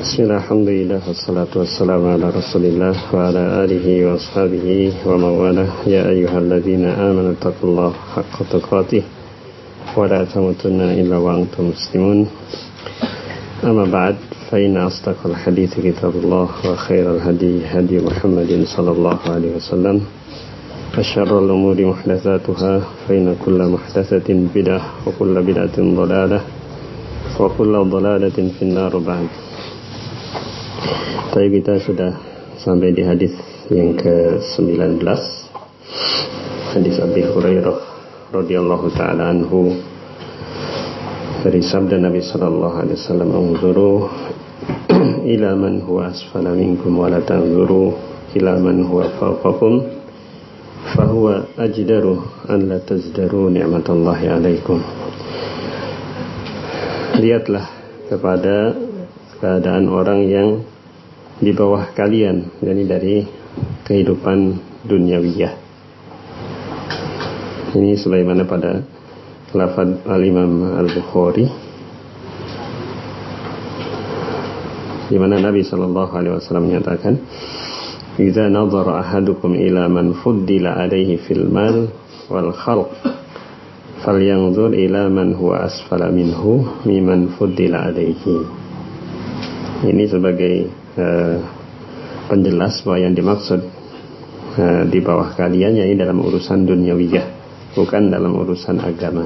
Bismillah, alhamdulillah, wassalatu wassalamu ala rasulillah wa ala alihi wa ashabihi wa mawalah. Ya ayyuhalladzina amanu taqullaha haqqa tuqatih wa la tamutunna illa wa antum muslimun. Amma ba'd, fa inna asdaqal hadithi kitabullah wa khairal hadi hadi Muhammadin sallallahu alaihi wasallam wa syarrul umuri muhdatsatuha fa inna kulla muhdatsatin bid'ah wa kulla bid'atin dhalalah wa kulla dhalalatin finnar ba'd. Tadi kita sudah sampai di hadis yang ke-19, hadis Abi Hurairah radhiyallahu taala anhu, dari sabda Nabi sallallahu alaihi wasallam, "Unzuru ila man huwa asfala minkum wa la tanzuru ila man huwa fawqakum fa huwa ajdaru an la tazdaru ni'matallahi 'alaikum." Lihatlah kepada keadaan orang yang di bawah kalian, yakni dari kehidupan duniawiyah. Ini sebagaimana pada lafaz Al-Imam Al-Bukhari, di mana Nabi sallallahu alaihi wasallam menyatakan, "Idza nadhara ahadukum ila man fuddila alaihi fil mal wal khalq, falyanzur ila man huwa asfala minhu mimman fuddila alaihi." Ini sebagai penjelas bahwa yang dimaksud di bawah kalian yakni dalam urusan duniawiyah, bukan dalam urusan agama.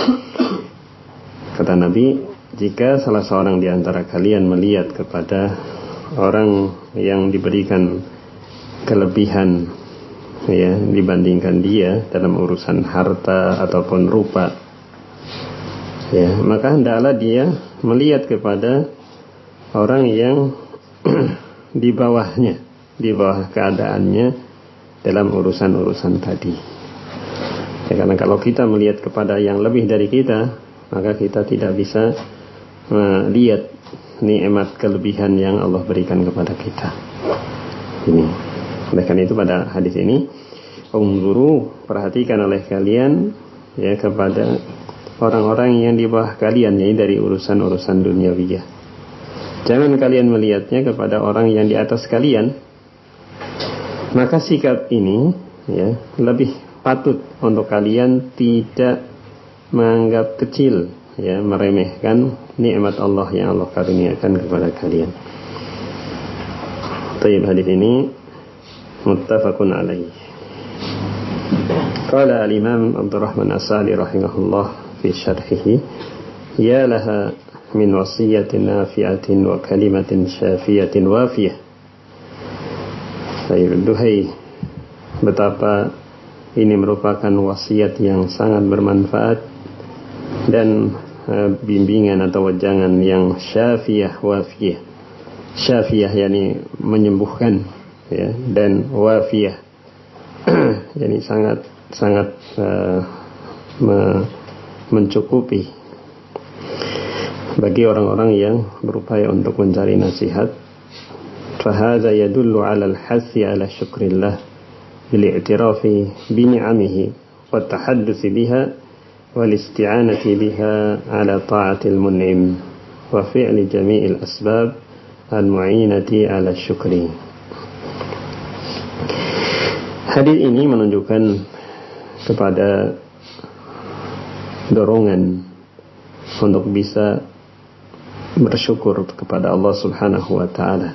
Kata Nabi, jika salah seorang di antara kalian melihat kepada orang yang diberikan kelebihan ya dibandingkan dia dalam urusan harta ataupun rupa, ya, maka hendaklah dia melihat kepada orang yang di bawahnya, di bawah keadaannya dalam urusan-urusan tadi. Ya, karena kalau kita melihat kepada yang lebih dari kita, maka kita tidak bisa melihat nikmat kelebihan yang Allah berikan kepada kita. Ini. Oleh karena itu pada hadis ini, unzuru, perhatikan oleh kalian ya kepada orang-orang yang di bawah kalian, yaitu dari urusan-urusan duniawiyah. Jangan kalian melihatnya kepada orang yang di atas kalian. Maka sikap ini ya lebih patut untuk kalian tidak menganggap kecil, ya, meremehkan nikmat Allah yang Allah karuniakan kepada kalian. Taib, hadis ini muttafaqun alaih. Qala al-Imam Abdurrahman As-Sa'di rahimahullah fi syarhihi, ya laha min wasiyatin nafi'atin wa kalimatin syafiyatin wafiyah. Duhai, betapa ini merupakan wasiat yang sangat bermanfaat dan bimbingan atau wejangan yang syafiyah wafiyah. Syafiyah yakni menyembuhkan, ya, dan wafiyah yakni sangat mencukupi bagi orang-orang yang berupaya untuk mencari nasihat. Fahadha yadullu 'ala al-hassi 'ala syukrillah bil i'tirafi bi ni'amihi wa tahaddusi biha wal isti'anati biha 'ala ta'atil mun'im wa fi'li jami'il asbab al-mu'inati 'ala syukri. Hadis ini menunjukkan kepada dorongan untuk bisa bersyukur kepada Allah Subhanahu wa ta'ala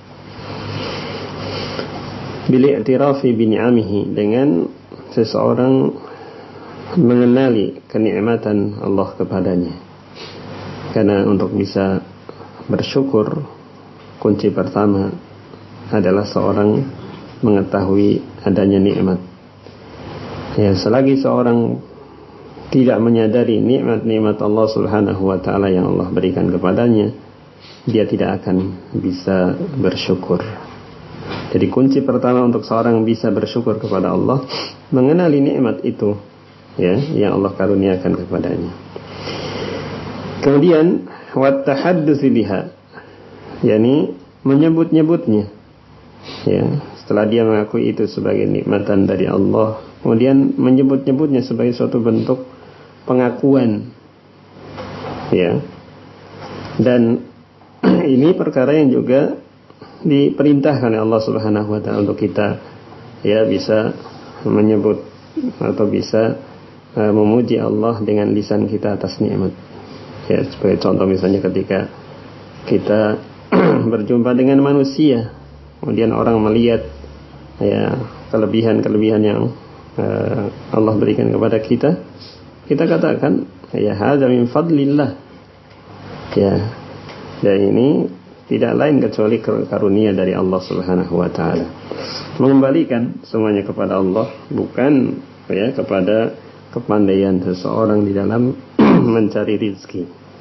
bil i'tirafi bi ni'amihi, dengan seseorang mengenali kenikmatan Allah kepadanya. Karena untuk bisa bersyukur, kunci pertama adalah seorang mengetahui adanya nikmat. Ya, selagi seorang tidak menyadari nikmat-nikmat Allah Subhanahu wa ta'ala yang Allah berikan kepadanya, dia tidak akan bisa bersyukur. Jadi kunci pertama untuk seorang bisa bersyukur kepada Allah, mengenali nikmat itu, ya, yang Allah karuniakan kepadanya. Kemudian wat tahaddusi biha, yakni menyebut-nyebutnya, ya, setelah dia mengakui itu sebagai nikmatan dari Allah, kemudian menyebut-nyebutnya sebagai suatu bentuk pengakuan, ya, dan ini perkara yang juga diperintahkan oleh Allah Subhanahu wa taala untuk kita ya bisa menyebut atau bisa memuji Allah dengan lisan kita atas nikmat. Ya, sebagai contoh misalnya ketika kita berjumpa dengan manusia, kemudian orang melihat ya kelebihan-kelebihan yang Allah berikan kepada kita, kita katakan ya hadza min fadlillah. Ya, dan ini tidak lain kecuali karunia dari Allah Subhanahu wa taala. Mengembalikan semuanya kepada Allah, bukan ya kepada kepandaian seseorang di dalam mencari rezeki.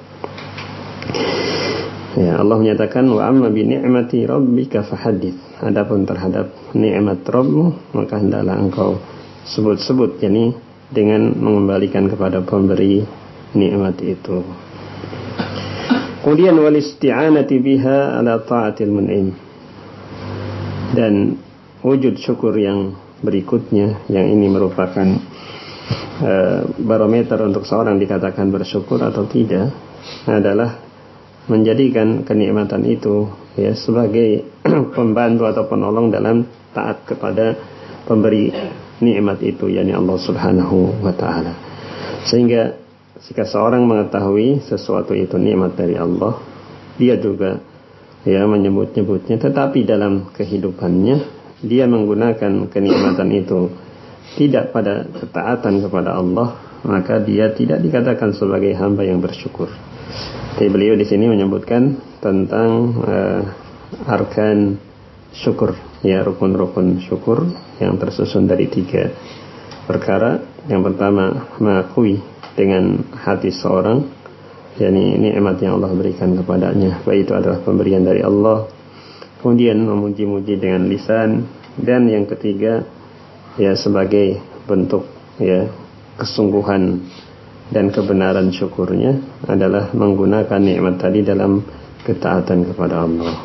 Ya, Allah menyatakan wa amma bi ni'mati rabbika fahaddits. Adapun terhadap nikmat Rabbmu, maka hendaklah engkau sebut-sebut, yakni dengan mengembalikan kepada pemberi nikmat itu. Kemudian wal isti'anati biha ala ta'atil mun'im. Dan wujud syukur yang berikutnya, yang ini merupakan barometer untuk seorang dikatakan bersyukur atau tidak, adalah menjadikan kenikmatan itu ya sebagai pembantu atau penolong dalam taat kepada pemberi nikmat itu, yakni Allah Subhanahu wa taala. Sehingga jika seorang mengetahui sesuatu itu nikmat dari Allah, dia juga ya menyebut-nyebutnya, tetapi dalam kehidupannya dia menggunakan kenikmatan itu tidak pada ketaatan kepada Allah, maka dia tidak dikatakan sebagai hamba yang bersyukur. Jadi beliau di sini menyebutkan tentang arkan syukur, ya rukun-rukun syukur yang tersusun dari 3 perkara. Yang pertama, mengakui dengan hati seorang, yakni nikmat yang Allah berikan kepadanya, baik itu adalah pemberian dari Allah. Kemudian memuji-muji dengan lisan, dan yang ketiga ya sebagai bentuk ya kesungguhan dan kebenaran syukurnya adalah menggunakan nikmat tadi dalam ketaatan kepada Allah.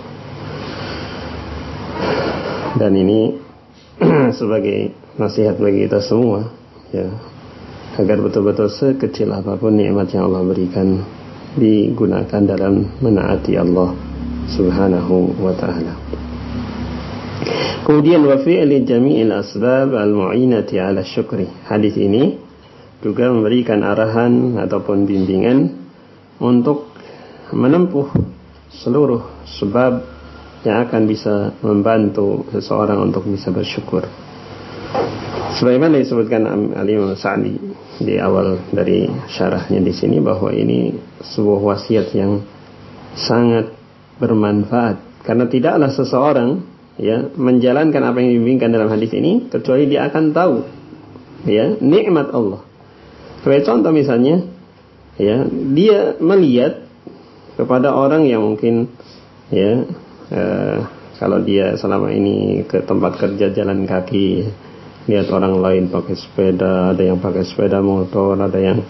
Dan ini sebagai nasihat bagi kita semua ya, agar betul-betul sekecil apapun nikmat yang Allah berikan digunakan dalam menaati Allah Subhanahu wa ta'ala. Kemudian wa fi'li jami'il asbab al-mu'inati 'ala syukri. Hadis ini juga memberikan arahan ataupun bimbingan untuk menempuh seluruh sebab yang akan bisa membantu seseorang untuk bisa bersyukur. Sebagaimana disebutkan Al-Imam Sa'di di awal dari syarahnya di sini, bahwa ini sebuah wasiat yang sangat bermanfaat, karena tidaklah seseorang ya menjalankan apa yang dibimbingkan dalam hadis ini kecuali dia akan tahu ya nikmat Allah. Sebagai contoh misalnya ya, dia melihat kepada orang yang mungkin ya kalau dia selama ini ke tempat kerja jalan kaki, lihat orang lain pakai sepeda, ada yang pakai sepeda motor, ada yang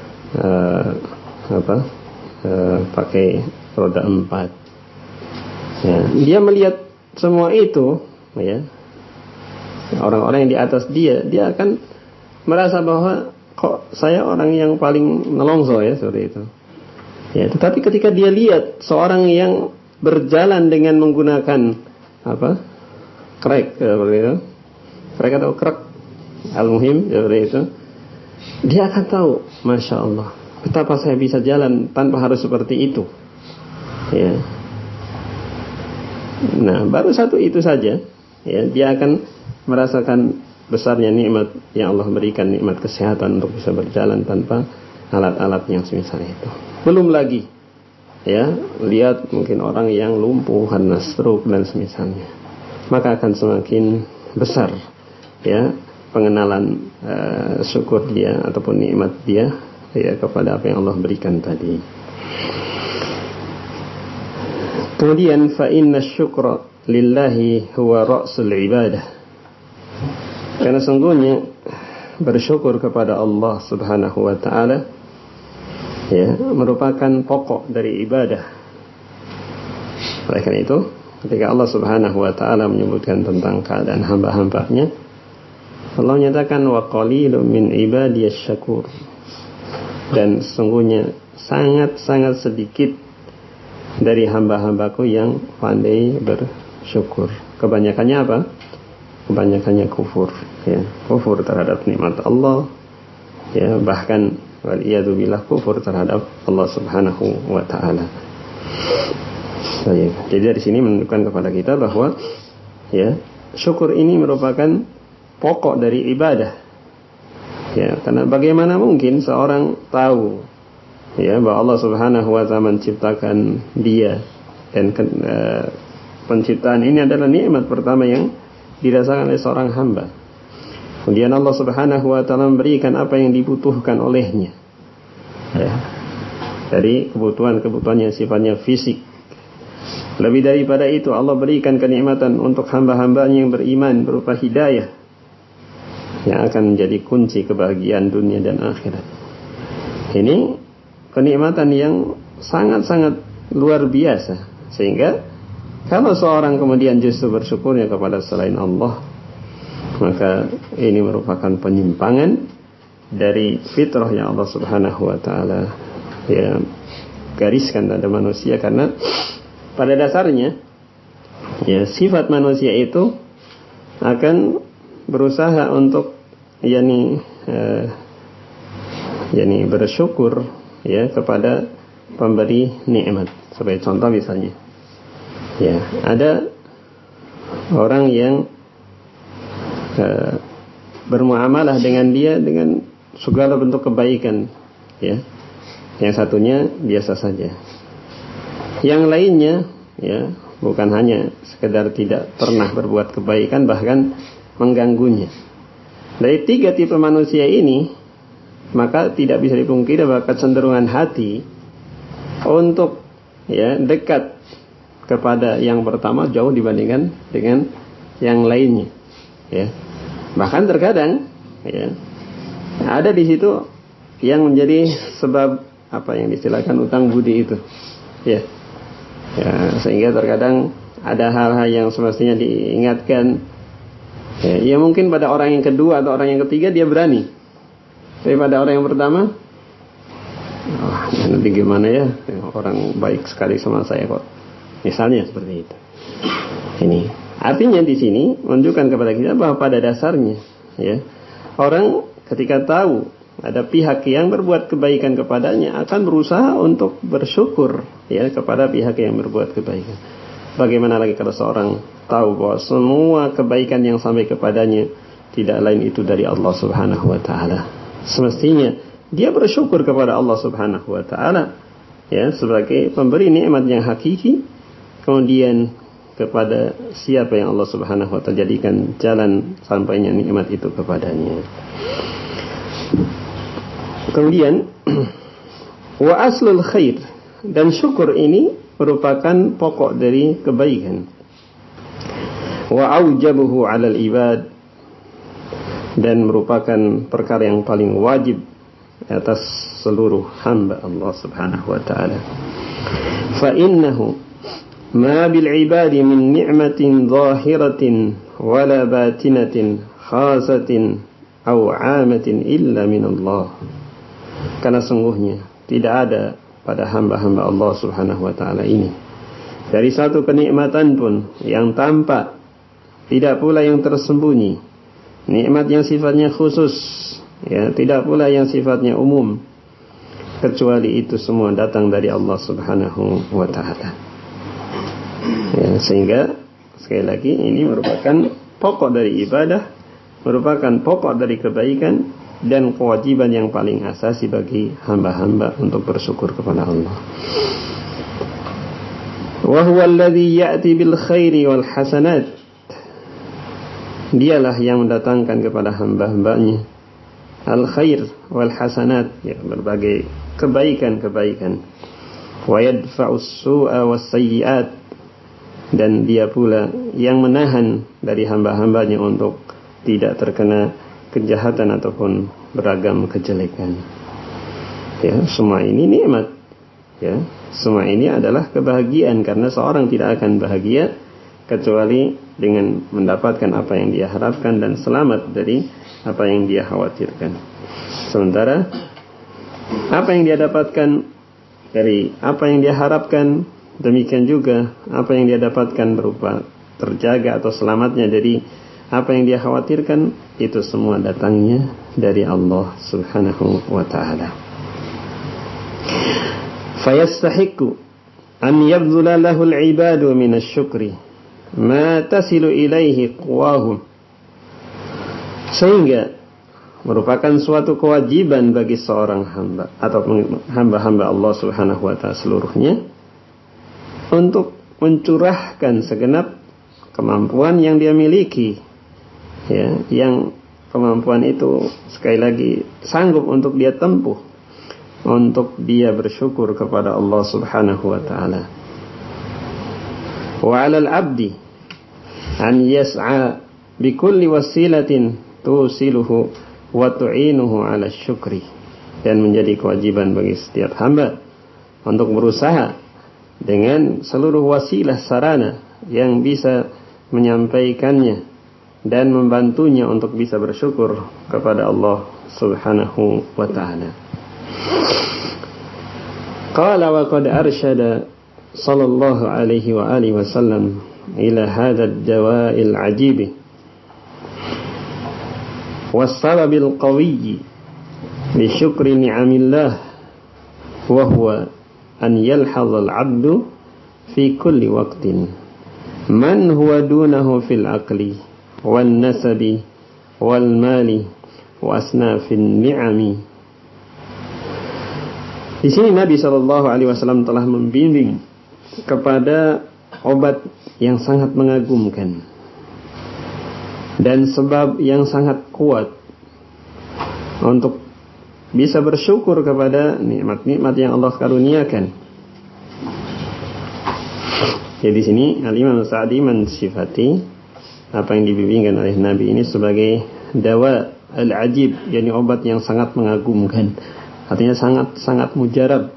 pakai roda 4 ya, dia melihat semua itu ya, orang-orang yang di atas dia akan merasa bahwa kok saya orang yang paling nelongso ya, seperti itu ya. Tetapi ketika dia lihat seorang yang berjalan dengan menggunakan krek seperti itu, krek atau krek, al-muhim seperti itu, dia akan tahu, Masya Allah, betapa saya bisa jalan tanpa harus seperti itu ya. Nah, baru satu itu saja ya, dia akan merasakan besarnya nikmat yang Allah berikan, nikmat kesehatan untuk bisa berjalan tanpa alat-alat yang semisal itu. Belum lagi ya, lihat mungkin orang yang lumpuh karena stroke dan semisalnya, maka akan semakin besar ya pengenalan syukur dia ataupun nikmat dia ya kepada apa yang Allah berikan tadi. Kemudian fa inna syukra lillahi huwa ra'sul ibadah. Karena sungguhnya bersyukur kepada Allah Subhanahu wa taala ya merupakan pokok dari ibadah. Oleh karena itu, ketika Allah Subhanahu wa taala menyebutkan tentang keadaan hamba-hambanya, Allah menyatakan wa qalilun min ibadiyasy syakur. Dan sesungguhnya sangat-sangat sedikit dari hamba-hambaku yang pandai bersyukur. Kebanyakannya apa? Kebanyakannya kufur, ya, kufur terhadap nikmat Allah, ya, bahkan waliyadzubillah kufur terhadap Allah Subhanahu wa taala. Jadi dari sini menunjukkan kepada kita bahwa, ya, syukur ini merupakan pokok dari ibadah. Ya, karena bagaimana mungkin seorang tahu, ya, bahwa Allah Subhanahu wa taala menciptakan dia, dan penciptaan ini adalah nikmat pertama yang dirasakan oleh seorang hamba. Kemudian Allah Subhanahu wa taala memberikan apa yang dibutuhkan olehnya, ya, dari kebutuhan-kebutuhan yang sifatnya fisik. Lebih daripada itu, Allah berikan kenikmatan untuk hamba-hambanya yang beriman berupa hidayah, yang akan menjadi kunci kebahagiaan dunia dan akhirat. Ini kenikmatan yang sangat-sangat luar biasa, sehingga kalau seorang kemudian justru bersyukurnya kepada selain Allah, maka ini merupakan penyimpangan dari fitrah yang Allah Subhanahu wa taala, ya, gariskan pada manusia. Karena pada dasarnya, ya, sifat manusia itu akan berusaha untuk bersyukur, ya, kepada pemberi nikmat. Sebagai contoh misalnya, ya, ada orang yang bermuamalah dengan dia dengan segala bentuk kebaikan, ya, yang satunya biasa saja, yang lainnya, ya, bukan hanya sekedar tidak pernah berbuat kebaikan, bahkan mengganggunya. Dari tiga tipe manusia ini, maka tidak bisa dipungkiri bahwa kecenderungan hati untuk, ya, dekat kepada yang pertama jauh dibandingkan dengan yang lainnya, ya. Bahkan terkadang, ya, ada di situ yang menjadi sebab apa yang distilahkan utang budi itu, ya. Ya, sehingga terkadang ada hal-hal yang semestinya diingatkan, ya mungkin pada orang yang kedua atau orang yang ketiga dia berani, tapi pada orang yang pertama, nanti gimana ya, orang baik sekali sama saya kok, misalnya seperti itu. Ini artinya di sini menunjukkan kepada kita bahwa pada dasarnya, ya, orang ketika tahu ada pihak yang berbuat kebaikan kepadanya akan berusaha untuk bersyukur, ya, kepada pihak yang berbuat kebaikan. Bagaimana lagi kalau seorang tahu bahwa semua kebaikan yang sampai kepadanya tidak lain itu dari Allah Subhanahu wa taala. Semestinya dia bersyukur kepada Allah Subhanahu wa taala, ya, sebagai pemberi nikmat yang hakiki. Kemudian kepada siapa yang Allah Subhanahu wa taala jadikan jalan sampainya nikmat itu kepadanya. Kemudian wa aslul khair, dan syukur ini merupakan pokok dari kebaikan. Wa aujabuhu 'alal ibad, dan merupakan perkara yang paling wajib atas seluruh hamba Allah Subhanahu wa taala. Fa innahu ma bil ibadi min ni'matin zahiratin wala batinatin khasatin aw 'amatin illa min Allah. Karena sungguhnya tidak ada pada hamba-hamba Allah Subhanahu wa taala ini dari satu kenikmatan pun yang tampak, tidak pula yang tersembunyi, nikmat yang sifatnya khusus, ya, tidak pula yang sifatnya umum, kecuali itu semua datang dari Allah Subhanahu wa taala. Ya, sehingga sekali lagi ini merupakan pokok dari ibadah, merupakan pokok dari kebaikan dan kewajiban yang paling asasi bagi hamba-hamba untuk bersyukur kepada Allah. Wa huwa alladhi ya'ti bil khairi wal hasanat, dialah yang mendatangkan kepada hamba-hambanya al khair wal hasanat, ya, berbagai kebaikan-kebaikan. Wa yadfa'us su'a was sayyi'at, dan dia pula yang menahan dari hamba-hambanya untuk tidak terkena kejahatan ataupun beragam kejelekan. Ya, semua ini nikmat, ya, semua ini adalah kebahagiaan, karena seorang tidak akan bahagia kecuali dengan mendapatkan apa yang dia harapkan dan selamat dari apa yang dia khawatirkan. Sementara apa yang dia dapatkan dari apa yang dia harapkan demikian juga apa yang dia dapatkan berupa terjaga atau selamatnya dari apa yang dia khawatirkan, itu semua datangnya dari Allah Subhanahu wa ta'ala. Fayastahiqu an yabdhula lahu al-ibadu min asy-syukri ma tasilu ilaihi quwahum, sehingga merupakan suatu kewajiban bagi seorang hamba atau hamba-hamba Allah Subhanahu wa ta'ala seluruhnya untuk mencurahkan segenap kemampuan yang dia miliki, ya, yang kemampuan itu sekali lagi sanggup untuk dia tempuh untuk dia bersyukur kepada Allah Subhanahu wa ta'ala. Wa 'alal 'abdi an yas'a bi kulli wasilatin tusiluhu wa tu'inuhu 'ala syukri, dan menjadi kewajiban bagi setiap hamba untuk berusaha dengan seluruh wasilah sarana yang bisa menyampaikannya dan membantunya untuk bisa bersyukur kepada Allah Subhanahu wa ta'ala. Qala wa qad arsyada sallallahu alaihi wa alihi wasallam ila hadha ad-dawa'il 'ajib was-sababil qawiyyi li syukri ni'amillah wa huwa an yalhadha al-'abdu fi kulli waqtin man huwa dunahu fil aqli wan nasabi wal mali wa asnafin ni'ami. Di sini Nabi SAW telah membimbing kepada obat yang sangat mengagumkan dan sebab yang sangat kuat untuk bisa bersyukur kepada nikmat-nikmat yang Allah karuniakan. Jadi di sini Al-Imam Sa'di mensifati apa yang dibimbingkan oleh Nabi ini sebagai dawa al-ajib, yakni obat yang sangat mengagumkan. Artinya sangat mujarab,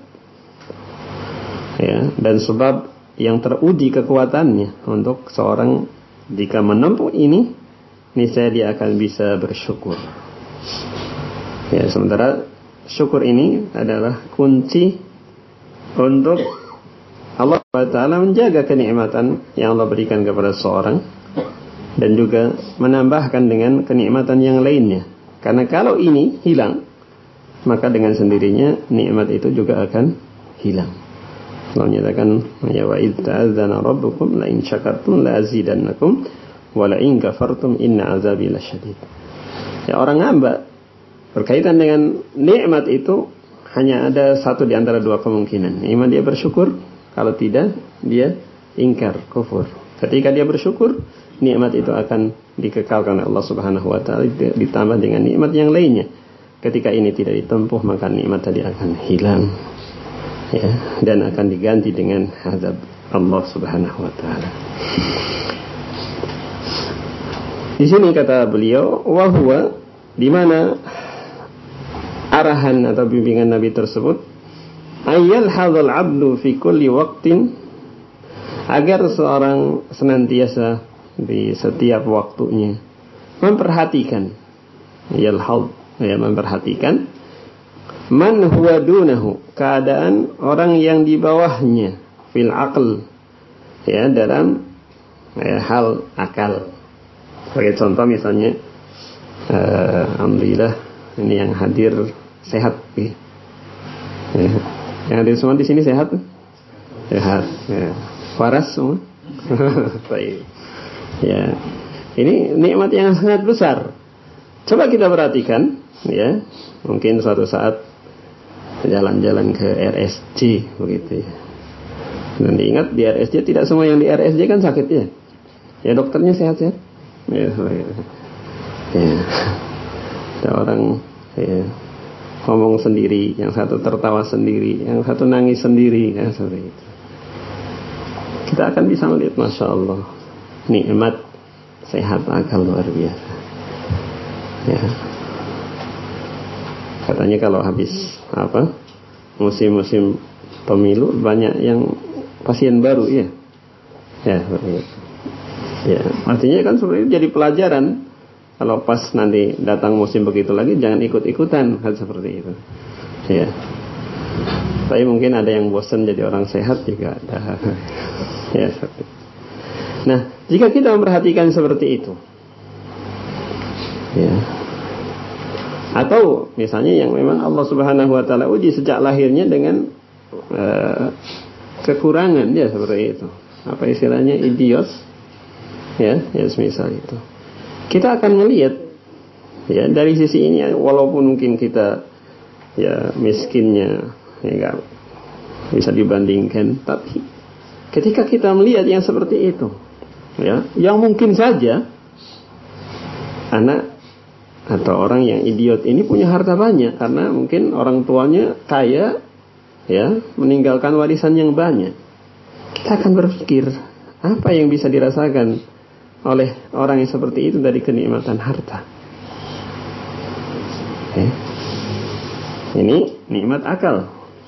ya, dan sebab yang teruji kekuatannya untuk seorang jika menempuh ini, niscaya dia akan bisa bersyukur. Ya, sementara syukur ini adalah kunci untuk Allah Ta'ala menjaga kenikmatan yang Allah berikan kepada seorang dan juga menambahkan dengan kenikmatan yang lainnya. Karena kalau ini hilang, maka dengan sendirinya nikmat itu juga akan hilang. Allah menyatakan, ya wa idz ta'adzana rabbukum la in syakartum la azidannakum wa la in kafartum inna azabi lasyadid. Ya, orang hamba berkaitan dengan nikmat itu hanya ada satu di antara dua kemungkinan. Iman dia bersyukur, kalau tidak dia ingkar, kufur. Ketika dia bersyukur, nikmat itu akan dikekalkan oleh Allah Subhanahu wa ta'ala ditambah dengan nikmat yang lainnya. Ketika ini tidak ditempuh, maka nikmat tadi akan hilang, ya, dan akan diganti dengan azab Allah Subhanahu wa ta'ala. Di sini kata beliau, wa huwa, di mana arahan atau bimbingan Nabi tersebut, ayyal hadzal 'abdu fi kulli waqtin, agar seorang senantiasa di setiap waktunya memperhatikan, yalhad, ya, memperhatikan man huwa dunahu, keadaan orang yang di bawahnya, fil aql, ya, dalam hal akal. Sebagai contoh misalnya, alhamdulillah ini yang hadir sehat, ya. Yang hadir semua di sini sehat, sehat, ya. Waras semua. Baik. Ya, ini nikmat yang sangat besar. Coba kita perhatikan, ya, mungkin suatu saat jalan-jalan ke RSJ begitu, ya. Dan diingat di RSJ tidak semua yang di RSJ kan sakit, ya. Ya, dokternya sehat-sehat. Ya, ya. Ada orang, ya, ngomong sendiri, yang satu tertawa sendiri, yang satu nangis sendiri, ya, seperti itu. Kita akan bisa melihat, masya Allah, nikmat sehat akal luar biasa. Ya. Katanya kalau habis musim-musim pemilu banyak yang pasien baru, ya. Ya, seperti itu. Ya, artinya kan sebenarnya jadi pelajaran. Kalau pas nanti datang musim begitu lagi, jangan ikut-ikutan, kan seperti itu. Ya. Tapi mungkin ada yang bosan jadi orang sehat juga ada. Ya, seperti. Nah, jika kita memperhatikan seperti itu, ya, atau misalnya yang memang Allah Subhanahu Wa Taala uji sejak lahirnya dengan kekurangan, ya seperti itu. Apa istilahnya, idiot, ya semisal itu. Kita akan melihat, ya dari sisi ini, walaupun mungkin kita ya miskinnya, ya gak bisa dibandingkan, tapi ketika kita melihat yang seperti itu, ya, yang mungkin saja anak atau orang yang idiot ini punya harta banyak karena mungkin orang tuanya kaya, ya, meninggalkan warisan yang banyak. Kita akan berpikir apa yang bisa dirasakan oleh orang yang seperti itu dari kenikmatan harta. Ini nikmat akal.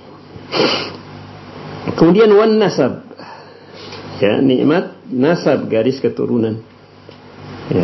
Kemudian wan nasab, ya, nikmat nasab, garis keturunan. Ya.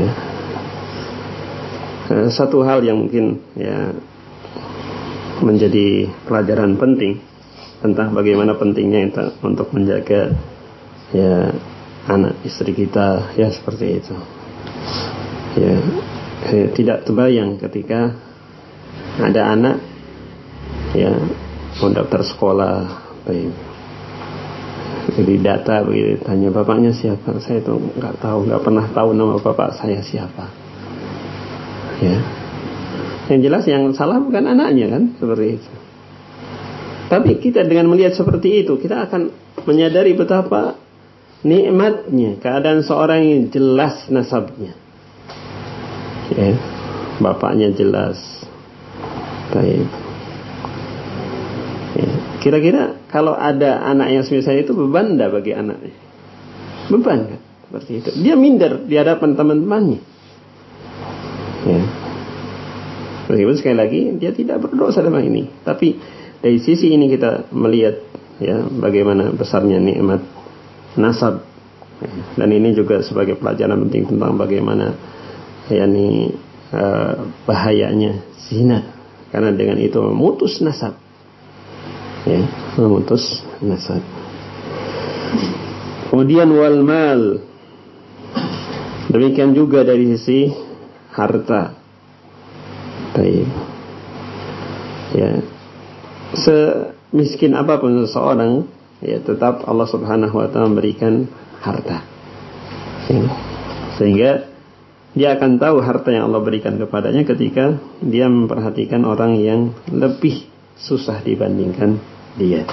Satu hal yang mungkin ya menjadi pelajaran penting tentang bagaimana pentingnya kita untuk menjaga ya anak istri kita, ya seperti itu. Ya, tidak terbayang ketika ada anak ya mau daftar sekolah, baik, jadi data begitu, tanya bapaknya siapa, saya itu nggak tahu, nggak pernah tahu nama bapak saya siapa. Ya, yang jelas yang salah bukan anaknya kan, seperti itu. Tapi kita dengan melihat seperti itu, kita akan menyadari betapa nikmatnya keadaan seorang yang jelas nasabnya, ya, bapaknya jelas. Baik. Ya. Kira-kira kalau ada anak yang semisal itu, beban enggak bagi anaknya? Beban kan? Seperti itu. Dia minder di hadapan teman-temannya. Ya. Meskipun sekali lagi dia tidak berdosa dalam ini, tapi dari sisi ini kita melihat ya bagaimana besarnya nikmat nasab. Ya. Dan ini juga sebagai pelajaran penting tentang bagaimana yakni bahayanya zina, karena dengan itu memutus nasab. Ya, memutus nasab. Kemudian wal mal, demikian juga dari sisi harta. Baik. Ya, semiskin apapun seseorang, ya tetap Allah Subhanahu Wa Taala memberikan harta. Ya. Sehingga dia akan tahu harta yang Allah berikan kepadanya ketika dia memperhatikan orang yang lebih susah dibandingkan dia.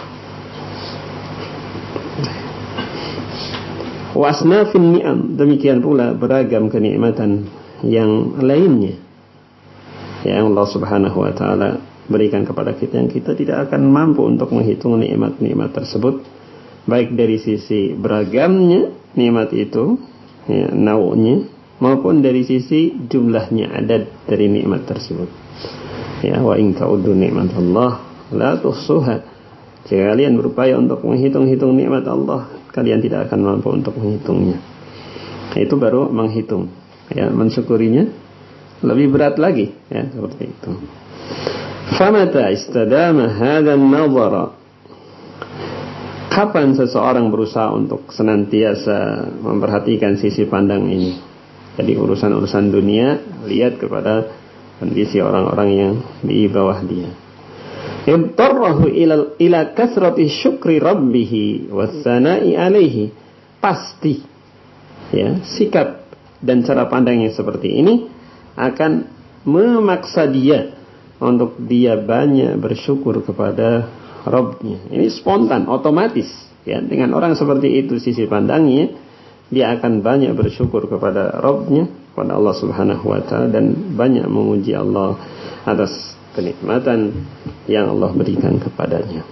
Wasnafin ni'am, demikian pula beragam kenikmatan yang lainnya yang Allah Subhanahu Wa Taala berikan kepada kita, yang kita tidak akan mampu untuk menghitung nikmat-nikmat tersebut, baik dari sisi beragamnya nikmat itu, ya, nau'nya, maupun dari sisi jumlahnya, adad dari nikmat tersebut. Ya, wa in ta'uddu nikmatallah la tuhsuha. Jika kalian berupaya untuk menghitung-hitung nikmat Allah, kalian tidak akan mampu untuk menghitungnya. Itu baru menghitung. Ya, mensyukurinya lebih berat lagi, ya, seperti itu. Famata istadama hadzal nadhara, kapan seseorang berusaha untuk senantiasa memperhatikan sisi pandang ini. Jadi urusan-urusan dunia, lihat kepada kondisi orang-orang yang di bawah dia. Intarrahu ila kasrati syukri rabbih wassana'i alaihi, pasti ya sikap dan cara pandang yang seperti ini akan memaksa dia untuk dia banyak bersyukur kepada Rabbnya. Ini spontan, otomatis ya. Dengan orang seperti itu sisi pandangnya, dia akan banyak bersyukur kepada Rabbnya, kepada Allah Subhanahu Wa Taala, dan banyak memuji Allah atas kenikmatan yang Allah berikan kepadanya.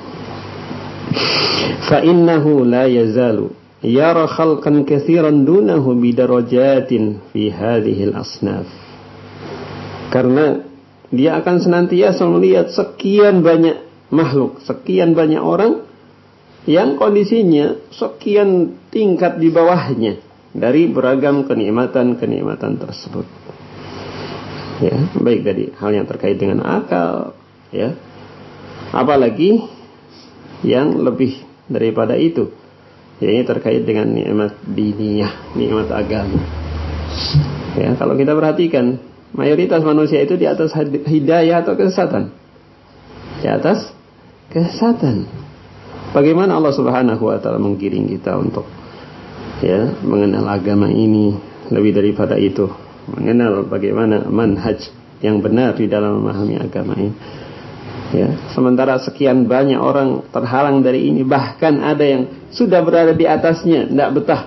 Fa innahu la yazalu yara khalqan katsiran dunahu bidarajatin fi hadhihi al-asnaf. Karena dia akan senantiasa melihat sekian banyak makhluk, sekian banyak orang yang kondisinya sekian tingkat di bawahnya dari beragam kenikmatan-kenikmatan tersebut. Ya, baik dari hal yang terkait dengan akal, ya. Apalagi yang lebih daripada itu. Ini terkait dengan nikmat diniyah, nikmat agama. Ya, kalau kita perhatikan, mayoritas manusia itu di atas hidayah atau kesesatan. Di atas kesesatan. Bagaimana Allah Subhanahu wa taala menggiring kita untuk mengenal agama ini, lebih daripada itu, mengenal bagaimana manhaj yang benar di dalam memahami agama ini. Ya, sementara sekian banyak orang terhalang dari ini, bahkan ada yang sudah berada di atasnya, tidak betah.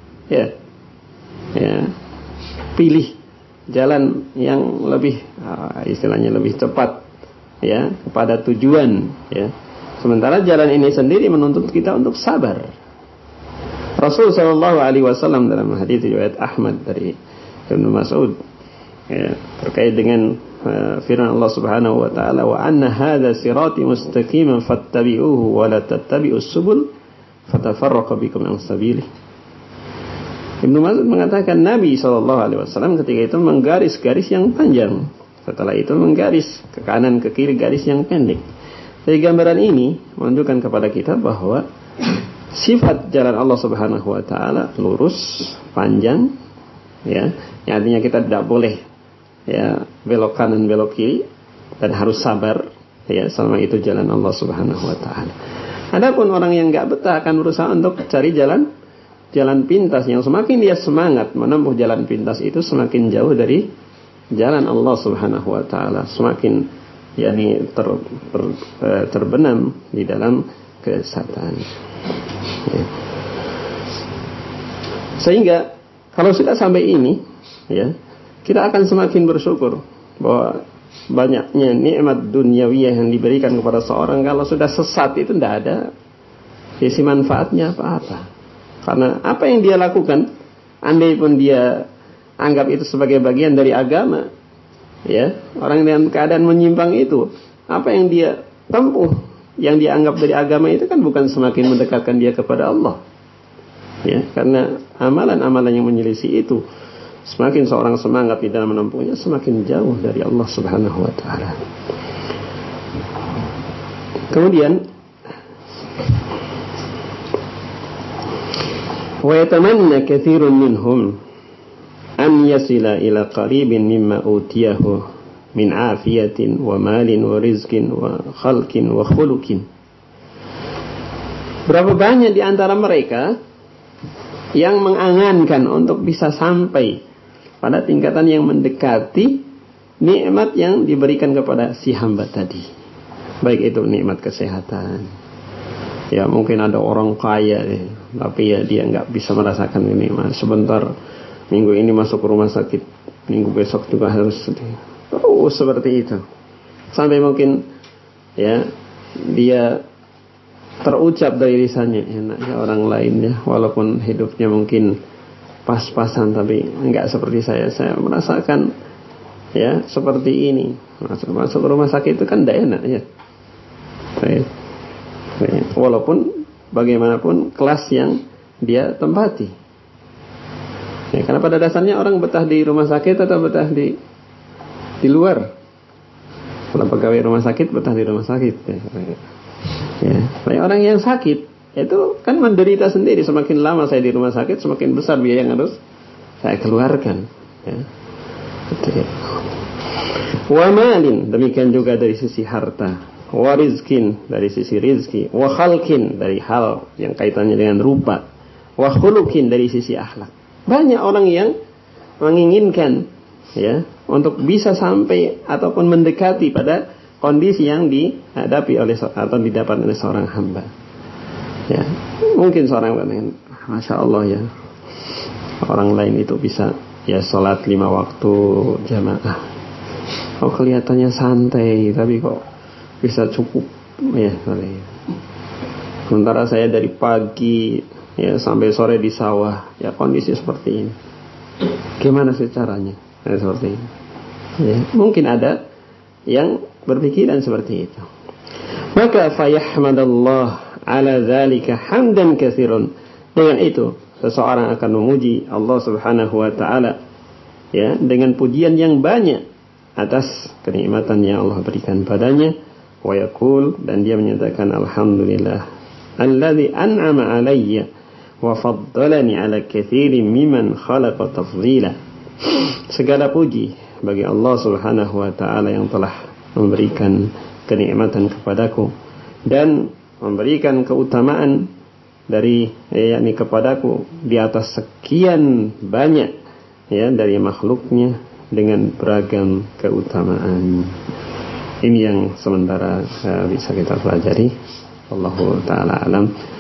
Pilih jalan yang lebih istilahnya lebih cepat kepada tujuan. Sementara jalan ini sendiri menuntut kita untuk sabar. Rasul sallallahu alaihi wasallam dalam hadis riwayat Ahmad dari Ibnu Mas'ud terkait dengan firman Allah Subhanahu wa taala, wa anna hadza sirati mustaqiman fattabi'uhu wa la tattabi'us subul fatafarraqu bikum an sabilihi. Ibnu Mas'ud mengatakan Nabi SAW ketika itu menggaris garis yang panjang, setelah itu menggaris ke kanan ke kiri garis yang pendek. Dari gambaran ini menunjukkan kepada kita bahwa sifat jalan Allah Subhanahu wa taala lurus, panjang, yang artinya kita tidak boleh belok kanan belok kiri, dan harus sabar selama itu jalan Allah Subhanahu wa taala. Adapun orang yang enggak betah akan berusaha untuk cari jalan pintas, yang semakin dia semangat menempuh jalan pintas itu semakin jauh dari jalan Allah Subhanahu wa taala, semakin terbenam di dalam kesesatan. Sehingga kalau sudah sampai ini, kita akan semakin bersyukur bahwa banyaknya nikmat duniawiyah yang diberikan kepada seorang. Kalau sudah sesat itu tidak ada sisi manfaatnya apa-apa. Karena apa yang dia lakukan, andai pun dia anggap itu sebagai bagian dari agama, orang dengan keadaan menyimpang itu, apa yang dia tempuh, yang dia anggap dari agama itu kan bukan semakin mendekatkan dia kepada Allah. Karena amalan-amalan yang menyelisih itu, semakin seorang semangat di dalam menempuhnya, semakin jauh dari Allah Subhanahu wa taala. Kemudian wa yatamanna katsirun minhum an yasila ila qaribin mimma utiyahu min afiyatin wa malin wa rizqin wa khalqin wa khuluqin. Berapa banyak di antara mereka yang mengangankan untuk bisa sampai pada tingkatan yang mendekati nikmat yang diberikan kepada si hamba tadi. Baik itu nikmat kesehatan. Mungkin ada orang kaya tapi dia nggak bisa merasakan ini. Sebentar minggu ini masuk rumah sakit, minggu besok juga harus terus seperti itu. Sampai mungkin dia terucap dari lisannya, enaknya orang lainnya walaupun hidupnya mungkin pas-pasan, tapi enggak seperti saya merasakan seperti ini. Masuk rumah sakit itu kan tidak enak walaupun bagaimanapun kelas yang dia tempati. Karena pada dasarnya orang betah di rumah sakit atau betah di luar. Kalau pegawai rumah sakit betah di rumah sakit. Orang yang sakit itu kan menderita sendiri. Semakin lama saya di rumah sakit, semakin besar biaya yang harus saya keluarkan. Wa malin, demikian juga dari sisi harta. Wa rizkin, dari sisi rizki. Wa khalqin, dari hal yang kaitannya dengan rupa. Wa khuluqin, dari sisi akhlak. Banyak orang yang menginginkan untuk bisa sampai ataupun mendekati pada kondisi yang dihadapi oleh atau didapat oleh seorang hamba. Mungkin seorang dengan Masya Allah orang lain itu bisa sholat 5 waktu jamaah. Kelihatannya santai, tapi kok bisa cukup sementara saya dari pagi sampai sore di sawah, kondisi seperti ini. Gimana sih caranya? Seperti ini. Mungkin ada yang berpikiran seperti itu. Maka fayahmadallah ala dzalika hamdan katsiran. Dengan itu seseorang akan memuji Allah Subhanahu wa taala dengan pujian yang banyak atas kenikmatan yang Allah berikan padanya. wa yaqul, dan dia menyatakan alhamdulillah alladzi an'ama alayya wa faddalani ala katsirin mimman khalaqa tafdila. Segala puji bagi Allah Subhanahu wa taala yang telah memberikan kenikmatan kepadaku dan memberikan keutamaan dari yakni kepadaku di atas sekian banyak dari makhluknya dengan beragam keutamaan. Ini yang sementara bisa kita pelajari. Wallahu taala alam.